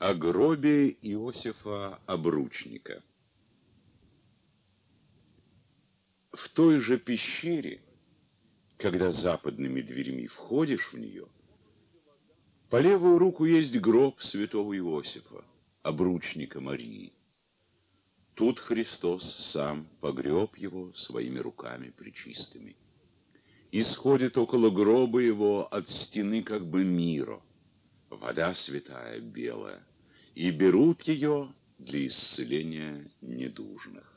О гробе Иосифа Обручника. В той же пещере, когда западными дверьми входишь в нее, по левую руку есть гроб святого Иосифа, обручника Марии. Тут Христос сам погреб его своими руками пречистыми. Исходит около гроба его от стены как бы мира, вода святая белая, и берут ее для исцеления недужных.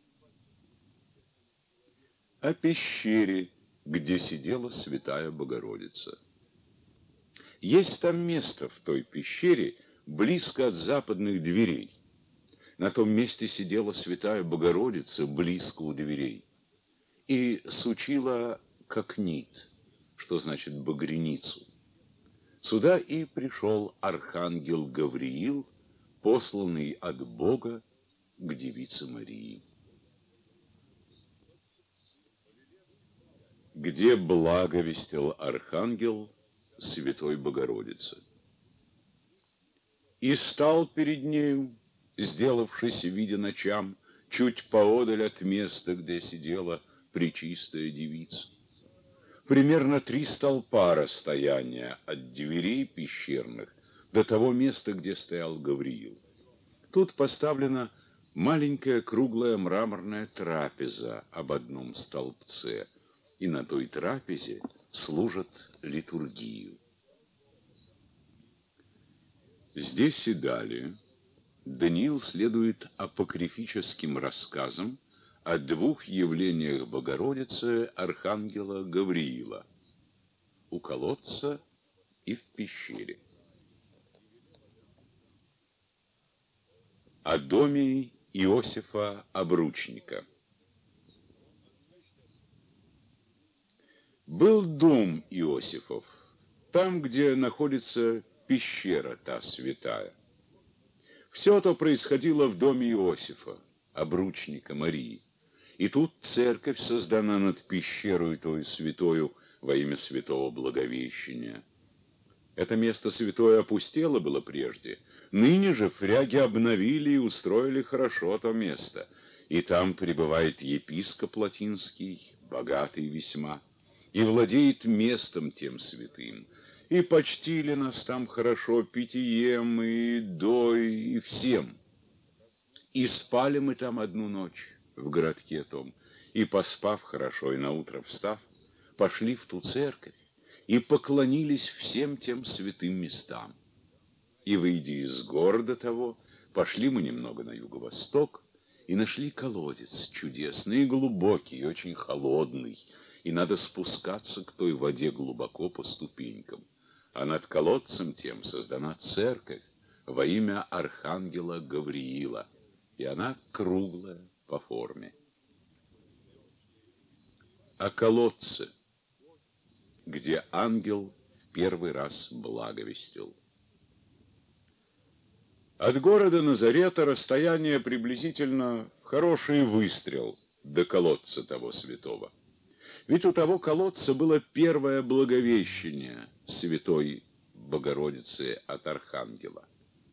О пещере, где сидела святая Богородица. Есть там место в той пещере, близко от западных дверей. На том месте сидела святая Богородица близко у дверей и сучила как нит, что значит багряницу. Сюда и пришел архангел Гавриил, посланный от Бога к девице Марии. Где благовестил архангел святой Богородице. И стал перед нею, сделавшись видя ночам, чуть поодаль от места, где сидела пречистая девица. Примерно 3 столпа расстояния от дверей пещерных до того места, где стоял Гавриил. Тут поставлена маленькая круглая мраморная трапеза об одном столбце, и на той трапезе служат литургию. Здесь и далее Даниил следует апокрифическим рассказам о 2 явлениях Богородицы архангела Гавриила у колодца и в пещере. О доме Иосифа Обручника. Был дом Иосифов, там, где находится пещера та святая. Все это происходило в доме Иосифа, обручника Марии. И тут церковь создана над пещерой той святою во имя святого Благовещения. Это место святое опустело было прежде. Ныне же фряги обновили и устроили хорошо то место. И там пребывает епископ латинский, богатый весьма, и владеет местом тем святым. И почтили нас там хорошо питьем, и едой, и всем. И спали мы там одну ночь в городке том, и, поспав хорошо, и наутро встав, пошли в ту церковь и поклонились всем тем святым местам. И, выйдя из города того, пошли мы немного на юго-восток и нашли колодец чудесный и глубокий, и очень холодный, и надо спускаться к той воде глубоко по ступенькам. А над колодцем тем создана церковь во имя архангела Гавриила, и она круглая по форме. О колодце, где ангел в первый раз благовестил. От города Назарета расстояние приблизительно в хороший выстрел до колодца того святого. Ведь у того колодца было первое благовещение святой Богородицы от архангела.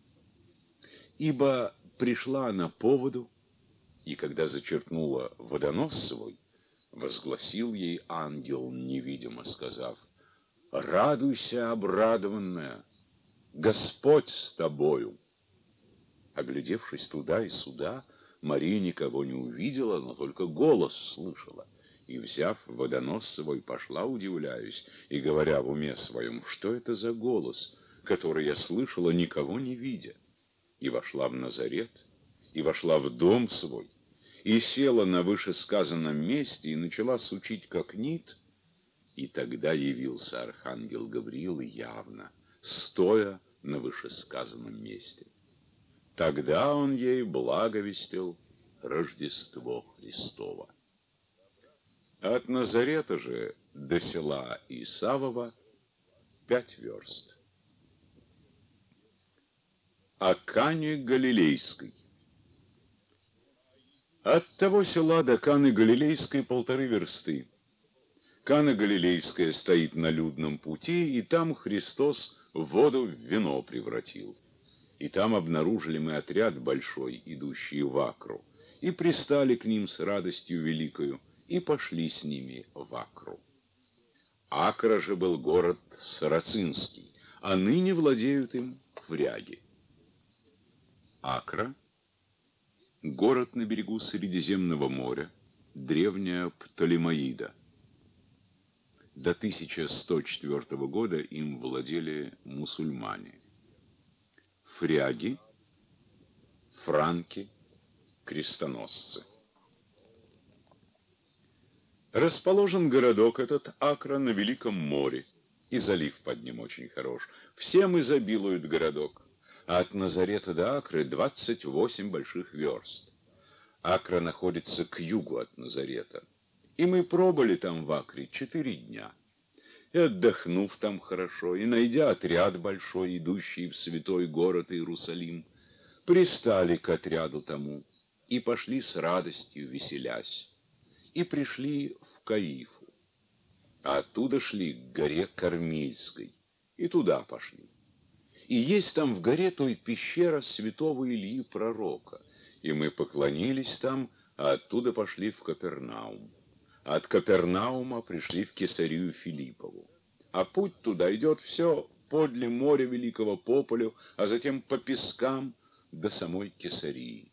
Ибо пришла она по воду, и когда зачерпнула водонос свой, возгласил ей ангел, невидимо сказав: «Радуйся, обрадованная, Господь с тобою». Оглядевшись туда и сюда, Мария никого не увидела, но только голос слышала. И, взяв водонос свой, пошла, удивляясь, и говоря в уме своем: что это за голос, который я слышала, никого не видя? И вошла в Назарет, и вошла в дом свой, и села на вышесказанном месте, и начала сучить как нит, и тогда явился архангел Гавриил явно, стоя на вышесказанном месте. Тогда он ей благовестил Рождество Христово. От Назарета же до села Исавова 5 верст. О Кане Галилейской. От того села до Каны Галилейской 1,5 версты. Кана Галилейская стоит на людном пути, и там Христос воду в вино превратил. И там обнаружили мы отряд большой, идущий в Акру, и пристали к ним с радостью великою, и пошли с ними в Акру. Акра же был город сарацинский, а ныне владеют им вряги. Акра — город на берегу Средиземного моря, древняя Птолемаида. До 1104 года им владели мусульмане. Фряги, франки, крестоносцы. Расположен городок этот Акра на Великом море, и залив под ним очень хорош. Всем изобилует городок, а от Назарета до Акры 28 больших верст. Акра находится к югу от Назарета, и мы пробыли там в Акре 4 дня. И отдохнув там хорошо, и найдя отряд большой, идущий в святой город Иерусалим, пристали к отряду тому и пошли с радостью веселясь, и пришли в Каифу, а оттуда шли к горе Кармельской, и туда пошли. И есть там в горе той пещера святого Илии пророка, и мы поклонились там, а оттуда пошли в Капернаум. От Капернаума пришли в Кесарию Филиппову. А путь туда идет все подле моря Великого по полю, а затем по пескам до самой Кесарии.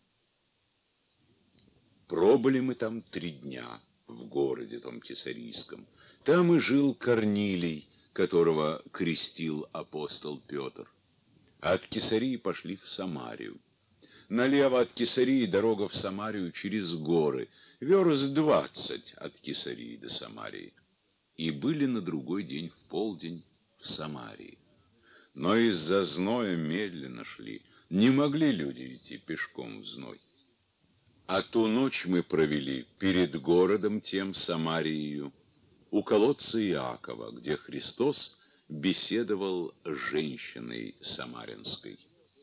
Пробыли мы там 3 дня в городе том Кесарийском. Там и жил Корнилий, которого крестил апостол Петр. От Кесарии пошли в Самарию. Налево от Кесарии дорога в Самарию через горы, верст 20 от Кесарии до Самарии. И были на другой день в полдень в Самарии. Но из-за зноя медленно шли, не могли люди идти пешком в зной. А ту ночь мы провели перед городом тем Самарией, у колодца Иакова, где Христос беседовал с женщиной самарянской.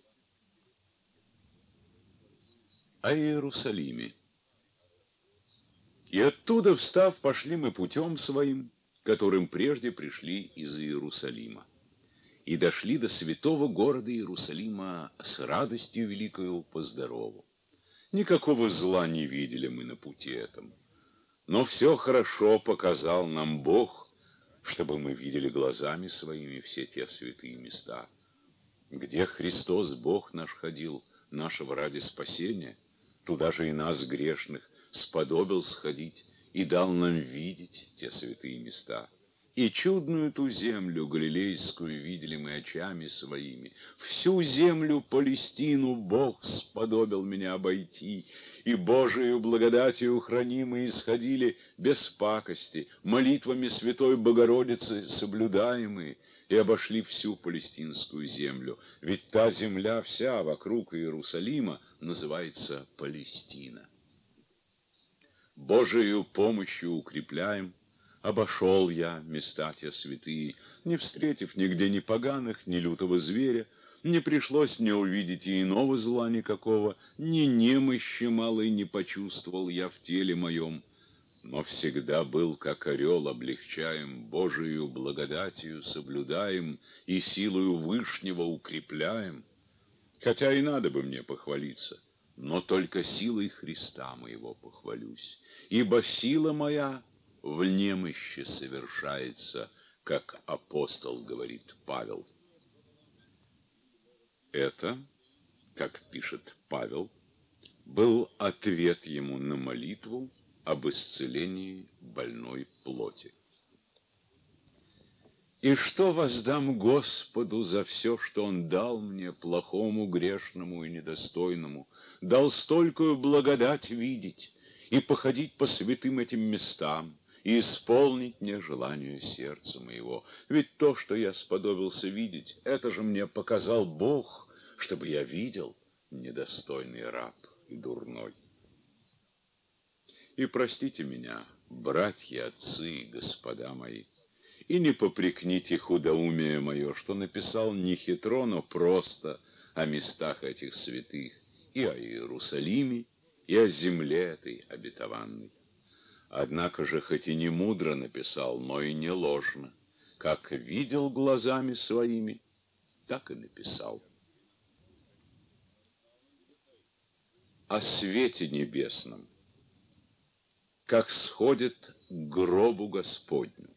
О Иерусалиме. И оттуда, встав, пошли мы путем своим, которым прежде пришли из Иерусалима, и дошли до святого города Иерусалима с радостью великою по здорову. Никакого зла не видели мы на пути этом, но все хорошо показал нам Бог, чтобы мы видели глазами своими все те святые места, где Христос Бог наш ходил, нашего ради спасения. Туда же и нас, грешных, сподобил сходить и дал нам видеть те святые места. И чудную ту землю галилейскую видели мы очами своими. Всю землю Палестину Бог сподобил меня обойти, и Божией благодатью хранимые исходили без пакости, молитвами Святой Богородицы соблюдаемые, и обошли всю палестинскую землю. Ведь та земля вся вокруг Иерусалима называется Палестина. Божией помощью укрепляем. Обошел я места те святые, не встретив нигде ни поганых, ни лютого зверя, не пришлось мне увидеть и иного зла никакого, ни немощи малой не почувствовал я в теле моем, но всегда был, как орел, облегчаем, Божию благодатью соблюдаем и силою Вышнего укрепляем. Хотя и надо бы мне похвалиться, но только силой Христа моего похвалюсь, ибо сила моя в немощи совершается, как апостол говорит Павел. Это, как пишет Павел, был ответ ему на молитву об исцелении больной плоти. «И что воздам Господу за все, что Он дал мне, плохому, грешному и недостойному, дал столькую благодать видеть и походить по святым этим местам, и исполнить мне желание сердца моего? Ведь то, что я сподобился видеть, это же мне показал Бог, чтобы я видел, недостойный раб и дурной. И простите меня, братья, отцы, господа мои, и не попрекните худоумие мое, что написал не хитро, но просто о местах этих святых, и о Иерусалиме, и о земле этой обетованной. Однако же, хоть и не мудро написал, но и не ложно, как видел глазами своими, так и написал. о свете небесном, как сходит к гробу Господню.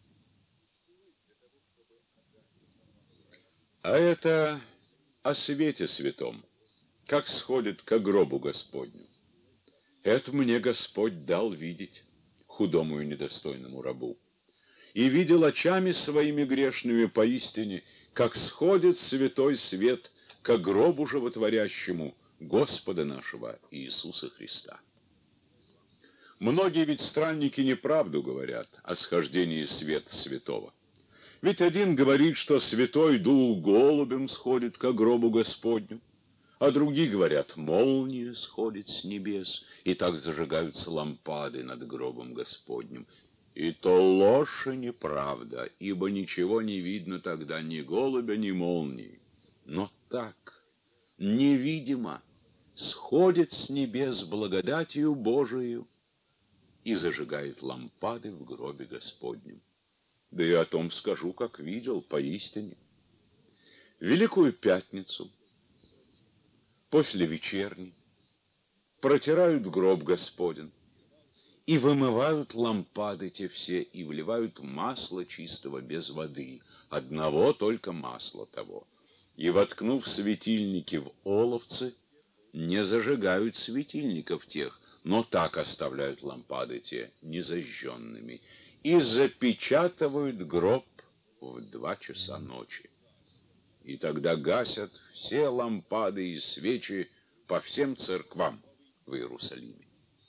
А это о свете святом, как сходит к гробу Господню. Это мне Господь дал видеть, худому и недостойному рабу. И видел очами своими грешными поистине, как сходит святой свет к гробу животворящему Господа нашего Иисуса Христа. Многие ведь странники неправду говорят о схождении света святого. Ведь один говорит, что Святой Дух голубем сходит ко гробу Господню, а другие говорят, молния сходит с небес, и так зажигаются лампады над гробом Господним. И то ложь и неправда, ибо ничего не видно тогда ни голубя, ни молнии. Но так, невидимо, сходит с небес благодатью Божией и зажигает лампады в гробе Господнем. Да и о том скажу, как видел, поистине. Великую Пятницу, после вечерни, протирают гроб Господень, и вымывают лампады те все, и вливают масло чистого без воды, одного только масла того. И, воткнув светильники в оловцы, не зажигают светильников тех, но так оставляют лампады те незажженными, и запечатывают гроб в 2 часа ночи. И тогда гасят все лампады и свечи по всем церквам в Иерусалиме.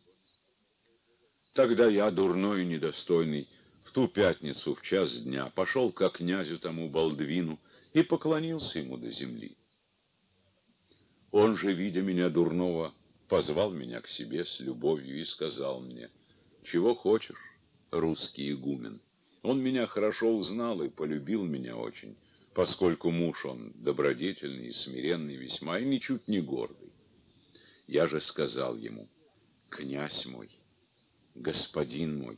Тогда я, дурной и недостойный, в ту пятницу в час дня пошел ко князю тому Балдвину и поклонился ему до земли. Он же, видя меня дурного, позвал меня к себе с любовью и сказал мне: «Чего хочешь, русский игумен?» Он меня хорошо узнал и полюбил меня очень, поскольку муж он добродетельный и смиренный весьма, и ничуть не гордый. Я же сказал ему: «Князь мой, господин мой,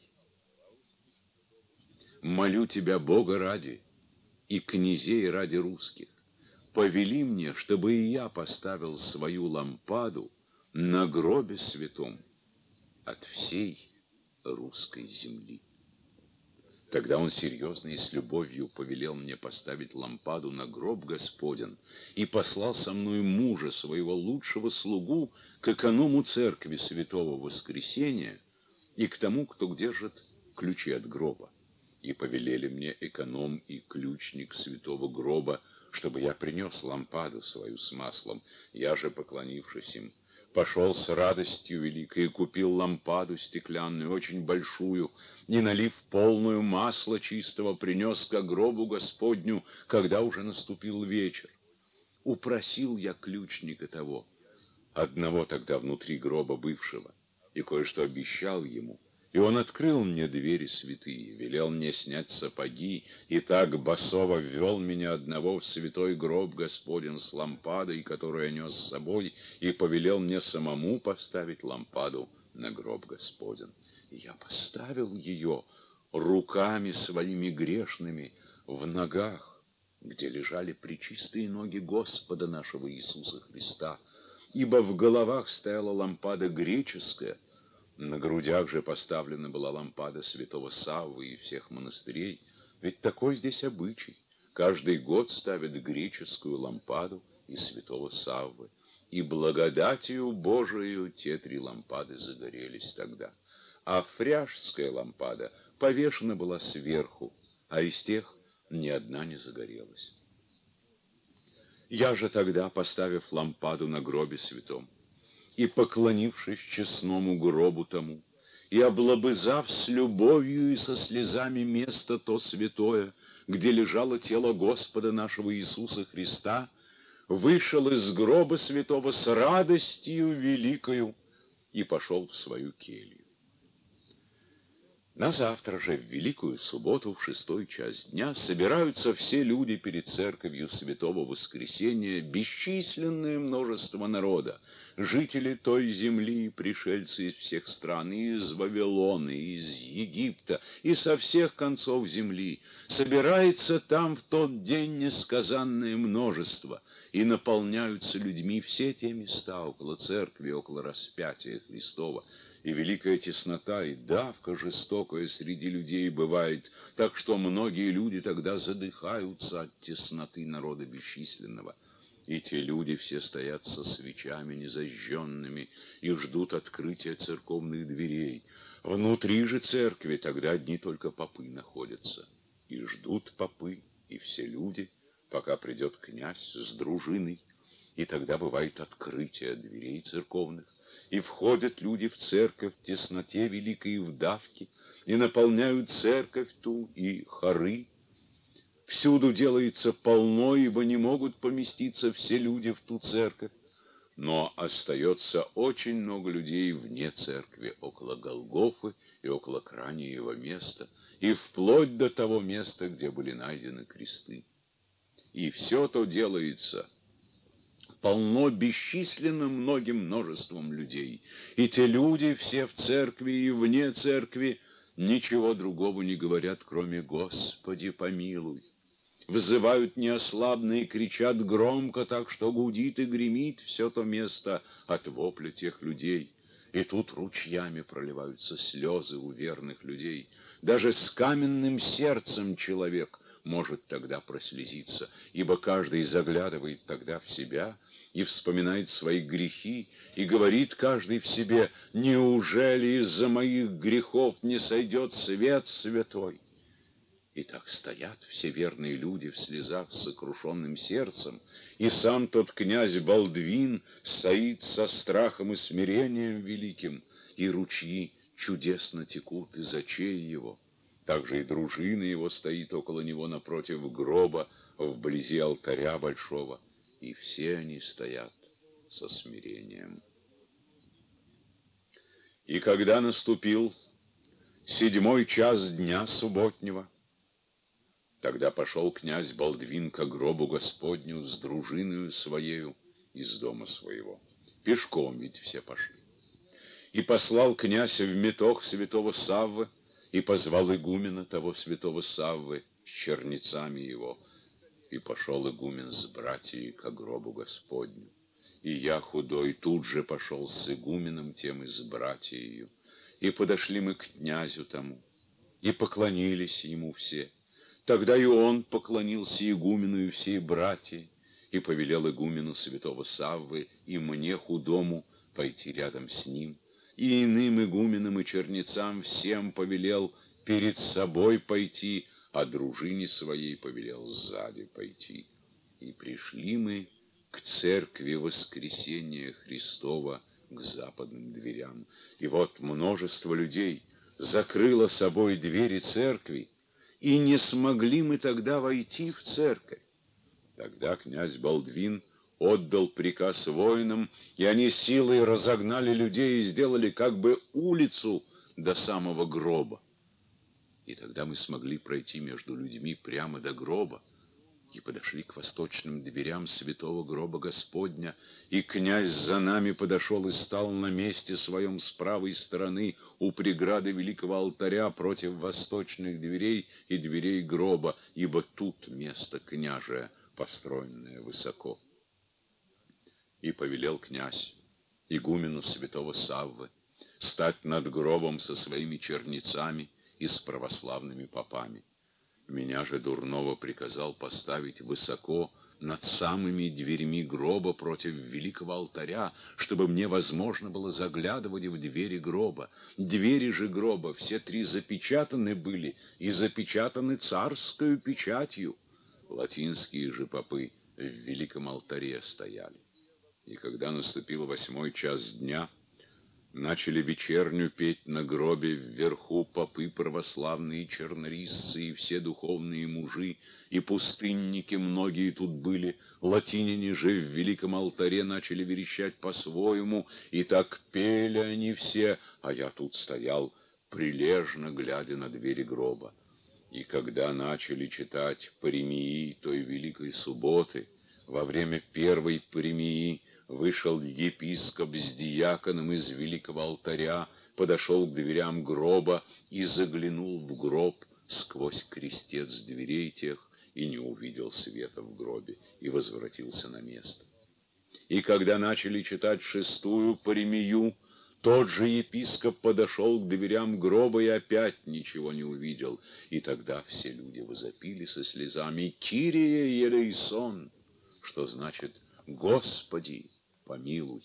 молю тебя Бога ради и князей ради русских, повели мне, чтобы и я поставил свою лампаду на гробе святом от всей русской земли». Тогда он серьезно и с любовью повелел мне поставить лампаду на гроб Господен и послал со мной мужа, своего лучшего слугу, к эконому церкви Святого Воскресения и к тому, кто держит ключи от гроба. И повелели мне эконом и ключник святого гроба, чтобы я принес лампаду свою с маслом. Я же, поклонившись им, пошел с радостью великой и купил лампаду стеклянную, очень большую, и, налив полную масла чистого, принес ко гробу Господню, когда уже наступил вечер. Упросил я ключника того, одного тогда внутри гроба бывшего, и кое-что обещал ему. И он открыл мне двери святые, велел мне снять сапоги, и так босово ввел меня одного в святой гроб Господень с лампадой, которую я нес с собой, и повелел мне самому поставить лампаду на гроб Господень. И я поставил ее руками своими грешными в ногах, где лежали пречистые ноги Господа нашего Иисуса Христа, ибо в головах стояла лампада греческая, на грудях же поставлена была лампада святого Саввы и всех монастырей, ведь такой здесь обычай. Каждый год ставят греческую лампаду и святого Саввы, и благодатью Божией те 3 лампады загорелись тогда. А фряжская лампада повешена была сверху, а из тех ни одна не загорелась. Я же тогда, поставив лампаду на гробе святом, и поклонившись честному гробу тому, и облобызав с любовью и со слезами место то святое, где лежало тело Господа нашего Иисуса Христа, вышел из гроба святого с радостью великою и пошел в свою келью. На завтра же, в Великую Субботу, в 6 час дня, собираются все люди перед церковью Святого Воскресения, бесчисленное множество народа, жители той земли, пришельцы из всех стран, и из Вавилона, и из Египта, и со всех концов земли. Собирается там в тот день несказанное множество, и наполняются людьми все те места около церкви, около распятия Христова. И великая теснота и давка жестокая среди людей бывает, так что многие люди тогда задыхаются от тесноты народа бесчисленного. И те люди все стоят со свечами незажженными и ждут открытия церковных дверей. Внутри же церкви тогда одни только попы находятся. И ждут попы, и все люди, пока придет князь с дружиной. И тогда бывает открытие дверей церковных, и входят люди в церковь в тесноте великой и в давке, и наполняют церковь ту и хоры. Всюду делается полно, ибо не могут поместиться все люди в ту церковь. Но остается очень много людей вне церкви, около Голгофы и около крайнего места, и вплоть до того места, где были найдены кресты. И все то делается полно бесчисленно многим множеством людей. И те люди все в церкви и вне церкви ничего другого не говорят, кроме «Господи, помилуй». Вызывают неослабно и кричат громко, так что гудит и гремит все то место от вопля тех людей. И тут ручьями проливаются слезы у верных людей. Даже с каменным сердцем человек может тогда прослезиться, ибо каждый заглядывает тогда в себя и вспоминает свои грехи, и говорит каждый в себе: «Неужели из-за моих грехов не сойдет свет святой?» И так стоят все верные люди в слезах с сокрушенным сердцем, и сам тот князь Балдвин стоит со страхом и смирением великим, и ручьи чудесно текут из очей его. Также и дружина его стоит около него напротив гроба, вблизи алтаря большого, и все они стоят со смирением. И когда наступил 7 час дня субботнего, тогда пошел князь Балдвин ко гробу Господню с дружиною своею из дома своего. Пешком ведь все пошли. И послал князь в метох святого Саввы, и позвал игумена того святого Саввы с чернецами его. И пошел игумен с братьей ко гробу Господню. И я, худой, тут же пошел с игуменом тем и с братьею. И подошли мы к князю тому, и поклонились ему все. Тогда и он поклонился игумену и всей братьи, и повелел игумену святого Саввы и мне, худому, пойти рядом с ним, и иным игуменам и чернецам всем повелел перед собой пойти, а дружине своей повелел сзади пойти. И пришли мы к церкви Воскресения Христова, к западным дверям. И вот множество людей закрыло собой двери церкви, и не смогли мы тогда войти в церковь. Тогда князь Балдвин отдал приказ воинам, и они силой разогнали людей и сделали как бы улицу до самого гроба. И тогда мы смогли пройти между людьми прямо до гроба, и подошли к восточным дверям святого гроба Господня, и князь за нами подошел и стал на месте своем с правой стороны у преграды великого алтаря против восточных дверей и дверей гроба, ибо тут место княжие, построенное высоко. И повелел князь игумену святого Саввы стать над гробом со своими чернецами и с православными попами. Меня же дурного приказал поставить высоко над самыми дверьми гроба против великого алтаря, чтобы мне возможно было заглядывать в двери гроба. Двери же гроба все три запечатаны были, и запечатаны царскою печатью. Латинские же попы в великом алтаре стояли. И когда наступил 8 час дня, начали вечерню петь на гробе вверху попы православные, чернорисцы и все духовные мужи, и пустынники многие тут были. Латиняне же в великом алтаре начали верещать по-своему, и так пели они все, а я тут стоял прилежно глядя на двери гроба. И когда начали читать паремии той великой субботы, во время первой паремии вышел епископ с диаконом из великого алтаря, подошел к дверям гроба и заглянул в гроб сквозь крестец дверей тех, и не увидел света в гробе, и возвратился на место. И когда начали читать шестую паремию, тот же епископ подошел к дверям гроба и опять ничего не увидел. И тогда все люди возопили со слезами: «Кирие елейсон», что значит «Господи, помилуй».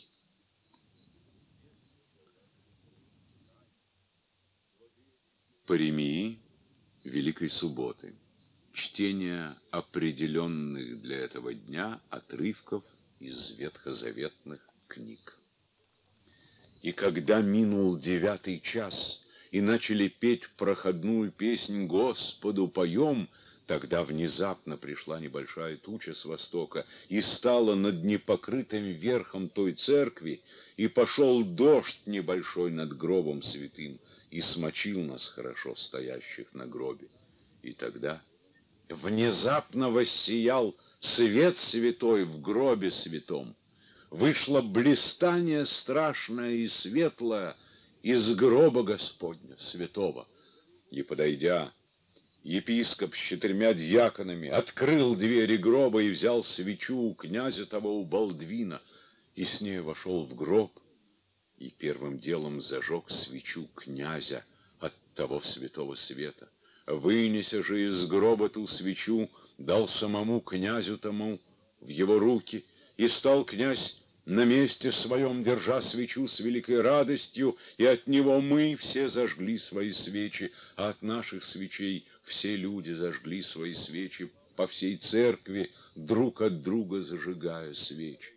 Паремии Великой Субботы. Чтение определенных для этого дня отрывков из ветхозаветных книг. И когда минул 9 час, и начали петь проходную песнь «Господу поем», тогда внезапно пришла небольшая туча с востока и стала над непокрытым верхом той церкви, и пошел дождь небольшой над гробом святым, и смочил нас хорошо, стоящих на гробе. И тогда внезапно воссиял свет святой в гробе святом. Вышло блистание страшное и светлое из гроба Господня святого. И, подойдя, епископ с 4 диаконами открыл двери гроба и взял свечу у князя того, у Балдвина, и с ней вошел в гроб, и первым делом зажег свечу князя от того святого света. Вынеся же из гроба ту свечу, дал самому князю тому в его руки, и стал князь на месте своем, держа свечу с великой радостью, и от него мы все зажгли свои свечи, а от наших свечей все люди зажгли свои свечи по всей церкви, друг от друга зажигая свечи.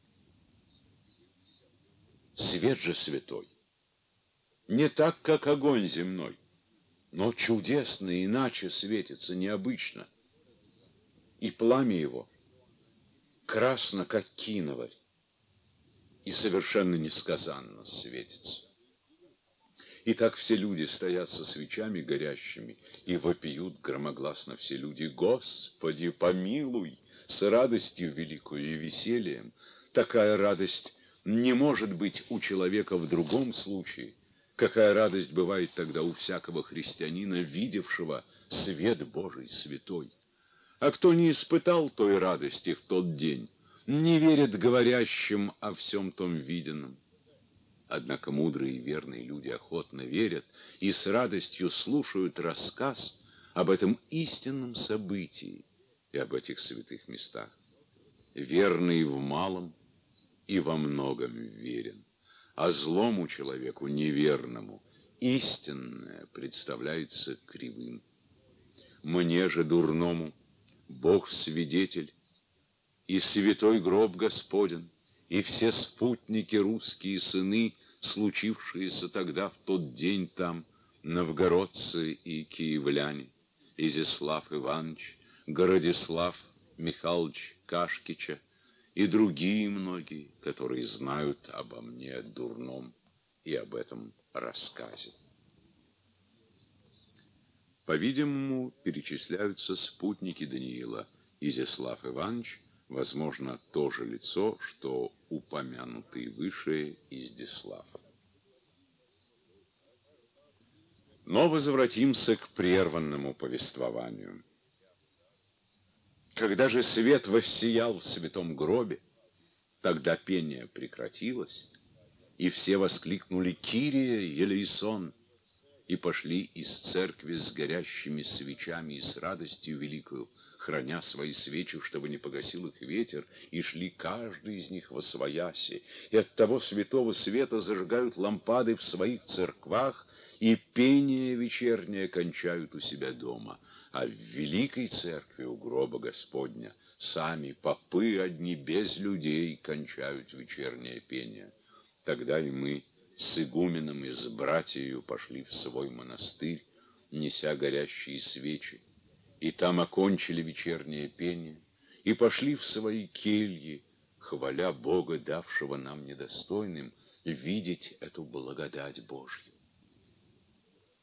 Свет же святой не так, как огонь земной, но чудесно, иначе светится, необычно. И пламя его красно, как киноварь, и совершенно несказанно светится. И так все люди стоят со свечами горящими, и вопиют громогласно все люди: «Господи, помилуй!» с радостью великою и весельем. Такая радость не может быть у человека в другом случае, какая радость бывает тогда у всякого христианина, видевшего свет Божий святой. А кто не испытал той радости в тот день, не верит говорящим о всем том виденном. Однако мудрые и верные люди охотно верят и с радостью слушают рассказ об этом истинном событии и об этих святых местах. Верный в малом и во многом верен, а злому человеку, неверному, истинное представляется кривым. Мне же, дурному, Бог свидетель, и святой гроб Господен, и все спутники русские сыны, случившиеся тогда в тот день там, новгородцы и киевляне, Изяслав Иванович, Городислав Михайлович Кашкича и другие многие, которые знают обо мне дурном и об этом рассказе. По-видимому, перечисляются спутники Даниила. Изяслав Иванович, возможно, то же лицо, что упомянутый выше Издислав. Но возвратимся к прерванному повествованию. Когда же свет воссиял в святом гробе, тогда пение прекратилось, и все воскликнули: «Кирие елейсон!» и пошли из церкви с горящими свечами и с радостью великою, храня свои свечи, чтобы не погасил их ветер, и шли каждый из них восвояси, и от того святого света зажигают лампады в своих церквах, и пение вечернее кончают у себя дома. А в великой церкви у гроба Господня сами попы одни без людей кончают вечернее пение. Тогда и мы с игуменом и с братьею пошли в свой монастырь, неся горящие свечи, и там окончили вечернее пение, и пошли в свои кельи, хваля Бога, давшего нам недостойным видеть эту благодать Божью.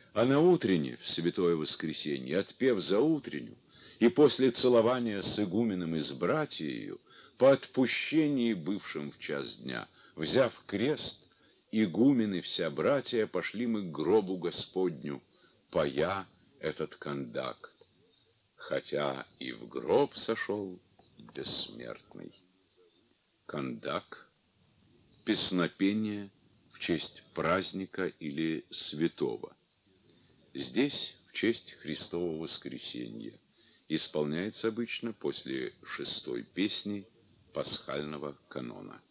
А на утренне, в святое воскресенье, отпев за утренню, и после целования с игуменом и с братьею, по отпущении бывшим в час дня, взяв крест, игумен и вся братья пошли мы к гробу Господню, поя этот кондакт, хотя и в гроб сошел бессмертный. Кондак — песнопение в честь праздника или святого. Здесь в честь Христового воскресенья. Исполняется обычно после 6-й песни пасхального канона.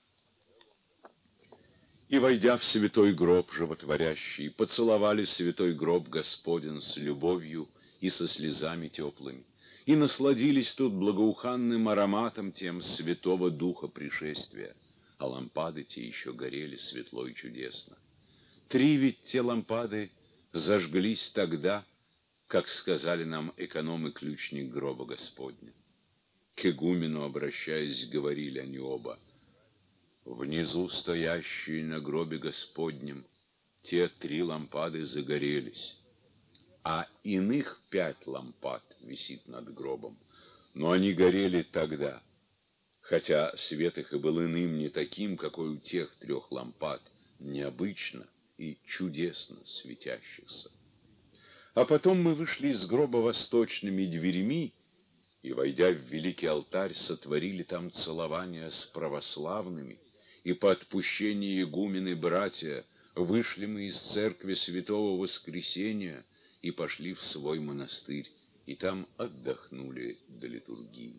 И, войдя в святой гроб животворящий, поцеловали святой гроб Господень с любовью и со слезами теплыми, и насладились тут благоуханным ароматом тем святого духа пришествия, а лампады те еще горели светло и чудесно. 3 ведь те лампады зажглись тогда, как сказали нам эконом и ключник гроба Господня. К игумену, обращаясь, говорили они оба: «Внизу стоящие на гробе Господнем, те 3 лампады загорелись, а иных 5 лампад висит над гробом, но они горели тогда, хотя свет их и был иным, не таким, какой у тех 3 лампад, необычно и чудесно светящихся. А потом мы вышли из гроба восточными дверями и, войдя в великий алтарь, сотворили там целования с православными, и по отпущении игумены братья вышли мы из церкви Святого Воскресения и пошли в свой монастырь, и там отдохнули до литургии.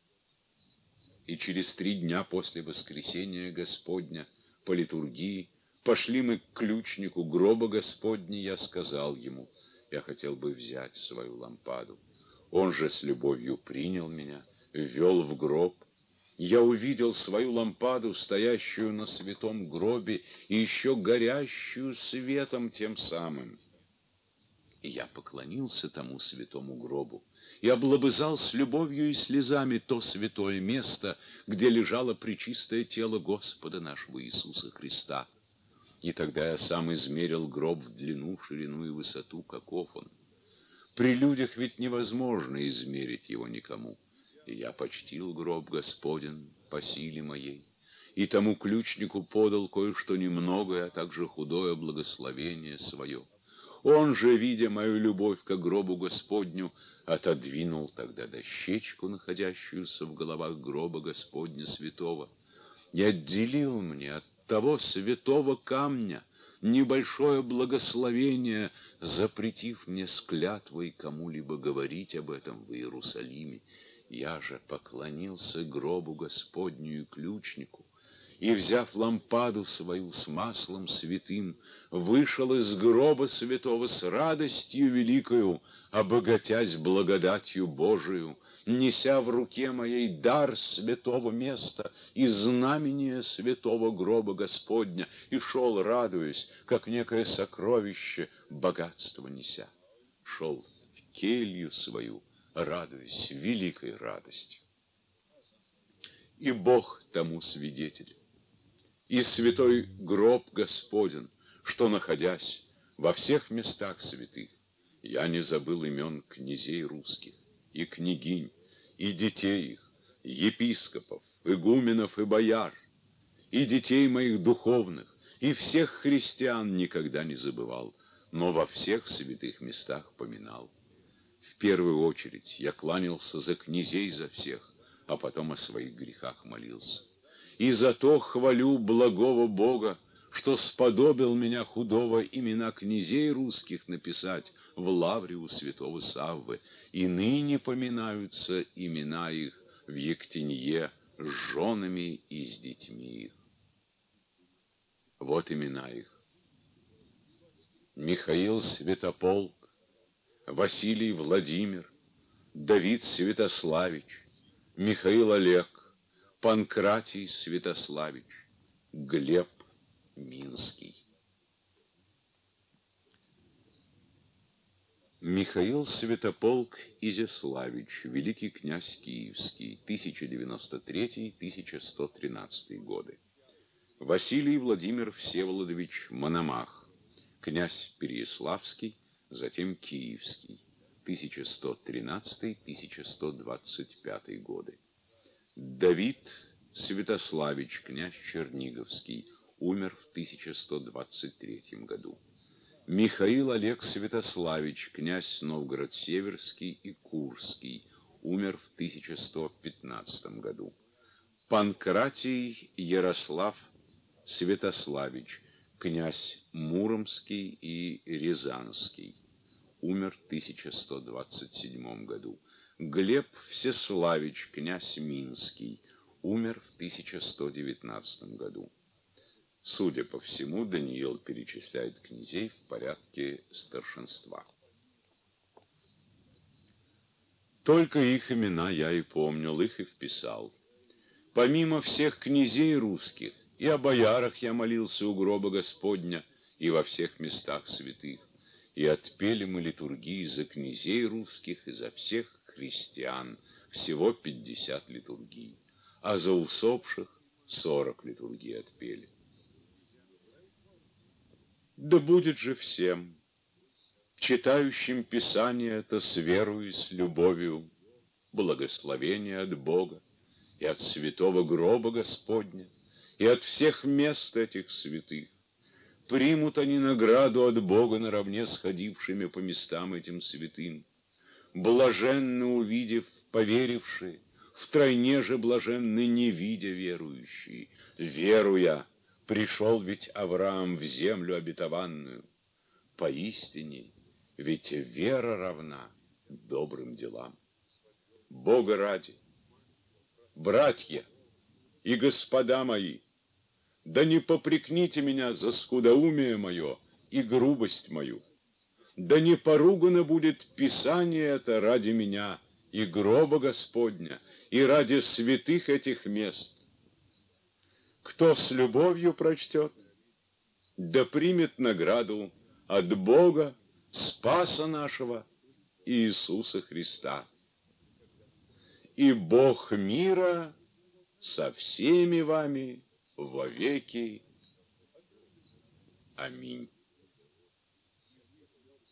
И через 3 дня после воскресения Господня по литургии пошли мы к ключнику гроба Господня, я сказал ему: я хотел бы взять свою лампаду. Он же с любовью принял меня, ввел в гроб. Я увидел свою лампаду, стоящую на святом гробе, и еще горящую светом тем самым. И я поклонился тому святому гробу и облобызал с любовью и слезами то святое место, где лежало пречистое тело Господа нашего Иисуса Христа. И тогда я сам измерил гроб в длину, ширину и высоту, каков он. При людях ведь невозможно измерить его никому. И я почтил гроб Господень по силе моей, и тому ключнику подал кое-что немногое, а также худое благословение свое. Он же, видя мою любовь к гробу Господню, отодвинул тогда дощечку, находящуюся в головах гроба Господня святого, и отделил мне от того святого камня небольшое благословение, запретив мне с клятвой кому-либо говорить об этом в Иерусалиме. Я же поклонился гробу Господню и ключнику, и, взяв лампаду свою с маслом святым, вышел из гроба святого с радостью великою, обогатясь благодатью Божию, неся в руке моей дар святого места и знамение святого гроба Господня, и шел, радуясь, как некое сокровище, богатство неся. Шел в келью свою, радуясь великой радостью. И Бог тому свидетель. И святой гроб Господен, что, находясь во всех местах святых, я не забыл имен князей русских, и княгинь, и детей их, епископов, игуменов и бояр, и детей моих духовных, и всех христиан никогда не забывал, но во всех святых местах поминал. В первую очередь я кланялся за князей за всех, а потом о своих грехах молился. И за то хвалю благого Бога, что сподобил меня худого имена князей русских написать в лавре у святого Саввы, и ныне поминаются имена их в Ектенье с женами и с детьми их. Вот имена их: Михаил Святополк, Василий Владимир, Давид Святославич, Михаил Олег, Панкратий Святославич, Глеб Минский. Михаил Святополк Изяславич, великий князь Киевский, 1093-1113 годы. Василий Владимир Всеволодович Мономах, князь Переяславский, затем Киевский, 1113-1125 годы. Давид Святославич, князь Черниговский, умер в 1123 году. Михаил Олег Святославич, князь Новгород-Северский и Курский, умер в 1115 году. Панкратий Ярослав Святославич, князь Муромский и Рязанский, умер в 1127 году. Глеб Всеславич, князь Минский, умер в 1119 году. Судя по всему, Даниил перечисляет князей в порядке старшинства. Только их имена я и помнил, их и вписал. Помимо всех князей русских, и о боярах я молился у гроба Господня, и во всех местах святых. И отпели мы литургии за князей русских и за всех христиан, всего 50 литургий, а за усопших 40 литургий отпели. Да будет же всем, читающим Писание это с верою и с любовью, благословение от Бога и от святого гроба Господня, и от всех мест этих святых. Примут они награду от Бога наравне с ходившими по местам этим святым. Блаженны, увидев, поверившие, втройне же блаженны, не видя верующие. Веруя, пришел ведь Авраам в землю обетованную. Поистине, ведь вера равна добрым делам. Бога ради, братья и господа мои, да не попрекните меня за скудоумие мое и грубость мою. Да не поругано будет Писание это ради меня и гроба Господня, и ради святых этих мест. Кто с любовью прочтет, да примет награду от Бога, Спаса нашего, Иисуса Христа. И Бог мира со всеми вами вовеки. Аминь.